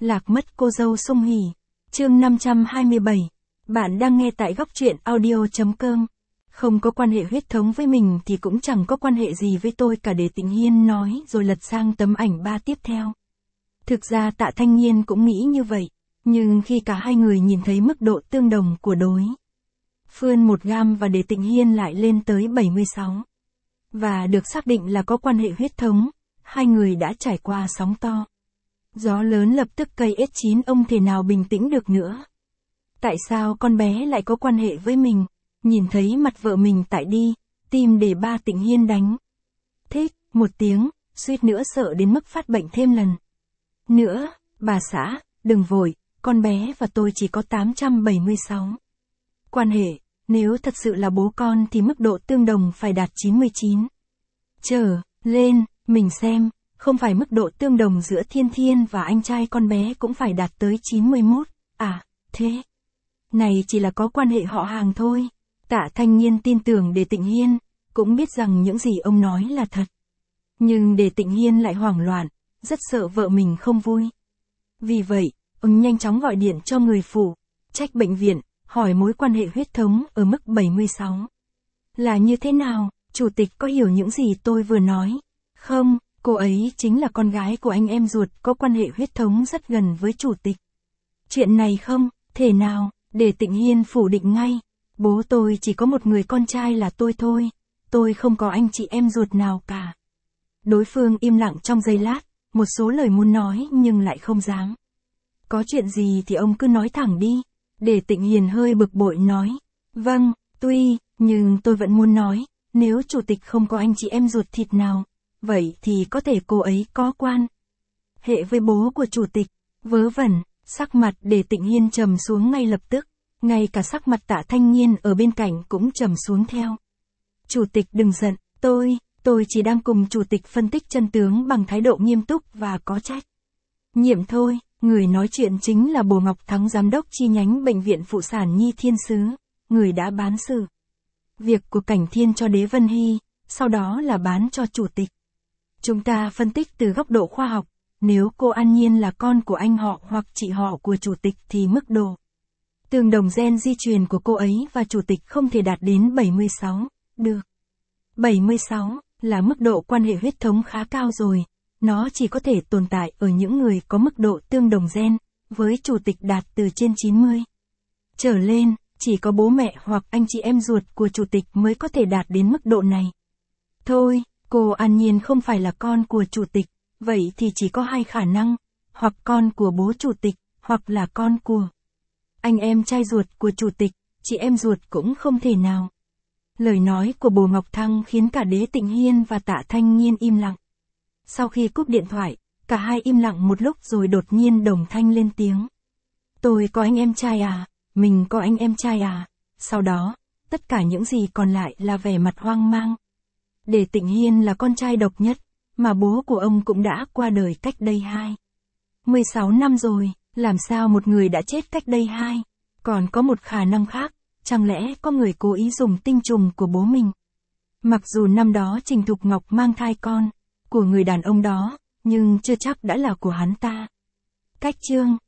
Lạc mất cô dâu Song Hỷ. Chương 527. Bạn đang nghe tại góc truyện audio.com. Không có quan hệ huyết thống với mình thì cũng chẳng có quan hệ gì với tôi cả, Đề Tịnh Hiên nói rồi lật sang tấm ảnh 3 tiếp theo. Thực ra Tạ Thanh Nhiên cũng nghĩ như vậy, nhưng khi cả hai người nhìn thấy mức độ tương đồng của đối phương 1 gam và Đề Tịnh Hiên lại lên tới 76. Và được xác định là có quan hệ huyết thống, hai người đã trải qua sóng to. Gió lớn lập tức cây S9, ông thể nào bình tĩnh được nữa. Tại sao con bé lại có quan hệ với mình? Nhìn thấy mặt vợ mình tại đi, tim để ba Tịnh Hiên đánh. Thích, một tiếng, suýt nữa sợ đến mức phát bệnh thêm lần nữa. Bà xã, đừng vội, con bé và tôi chỉ có 876. Quan hệ, nếu thật sự là bố con thì mức độ tương đồng phải đạt 99. Trở lên, mình xem, không phải mức độ tương đồng giữa Thiên Thiên và anh trai con bé cũng phải đạt tới 91, à, thế này chỉ là có quan hệ họ hàng thôi. Tạ Thanh Nhiên tin tưởng Đề Tịnh Hiên, cũng biết rằng những gì ông nói là thật. Nhưng Đề Tịnh Hiên lại hoảng loạn, rất sợ vợ mình không vui. Vì vậy, ông nhanh chóng gọi điện cho người phụ trách bệnh viện, hỏi mối quan hệ huyết thống ở mức 76. Là như thế nào, chủ tịch có hiểu những gì tôi vừa nói? Không, cô ấy chính là con gái của anh em ruột, có quan hệ huyết thống rất gần với chủ tịch. Chuyện này không thể nào, Đề Tịnh Hiên phủ định ngay. Bố tôi chỉ có một người con trai là tôi thôi, tôi không có anh chị em ruột nào cả. Đối phương im lặng trong giây lát, một số lời muốn nói nhưng lại không dám. Có chuyện gì thì ông cứ nói thẳng đi. Đề Tịnh Hiền hơi bực bội nói. Vâng, nhưng tôi vẫn muốn nói, nếu chủ tịch không có anh chị em ruột thịt nào, vậy thì có thể cô ấy có quan hệ với bố của chủ tịch. Vớ vẩn, sắc mặt Đề Tịnh Hiên trầm xuống ngay lập tức, ngay cả sắc mặt Tạ Thanh Nhiên ở bên cạnh cũng trầm xuống theo. Chủ tịch đừng giận, tôi chỉ đang cùng chủ tịch phân tích chân tướng bằng thái độ nghiêm túc và có trách nhiệm thôi. Người nói chuyện chính là Bồ Ngọc Thắng, giám đốc chi nhánh bệnh viện phụ sản Nhi Thiên Sứ, người đã bán sự việc của Cảnh Thiên cho Đế Vân Hy, sau đó là bán cho chủ tịch. Chúng ta phân tích từ góc độ khoa học, nếu cô An Nhiên là con của anh họ hoặc chị họ của chủ tịch thì mức độ tương đồng gen di truyền của cô ấy và chủ tịch không thể đạt đến 76, được. 76 là mức độ quan hệ huyết thống khá cao rồi, nó chỉ có thể tồn tại ở những người có mức độ tương đồng gen với chủ tịch đạt từ trên 90. Trở lên, chỉ có bố mẹ hoặc anh chị em ruột của chủ tịch mới có thể đạt đến mức độ này. Thôi, cô An Nhiên không phải là con của chủ tịch, vậy thì chỉ có hai khả năng, hoặc con của bố chủ tịch, hoặc là con của anh em trai ruột của chủ tịch, chị em ruột cũng không thể nào. Lời nói của Bồ Ngọc Thăng khiến cả Đế Tịnh Hiên và Tạ Thanh Nhiên im lặng. Sau khi cúp điện thoại, cả hai im lặng một lúc rồi đột nhiên đồng thanh lên tiếng. Tôi có anh em trai à? Mình có anh em trai à? Sau đó, tất cả những gì còn lại là vẻ mặt hoang mang. Đề Tịnh Hiên là con trai độc nhất, mà bố của ông cũng đã qua đời cách đây 16 năm rồi, làm sao một người đã chết cách đây còn có một khả năng khác, chẳng lẽ có người cố ý dùng tinh trùng của bố mình? Mặc dù năm đó Trình Thục Ngọc mang thai con của người đàn ông đó, nhưng chưa chắc đã là của hắn ta. Cách chương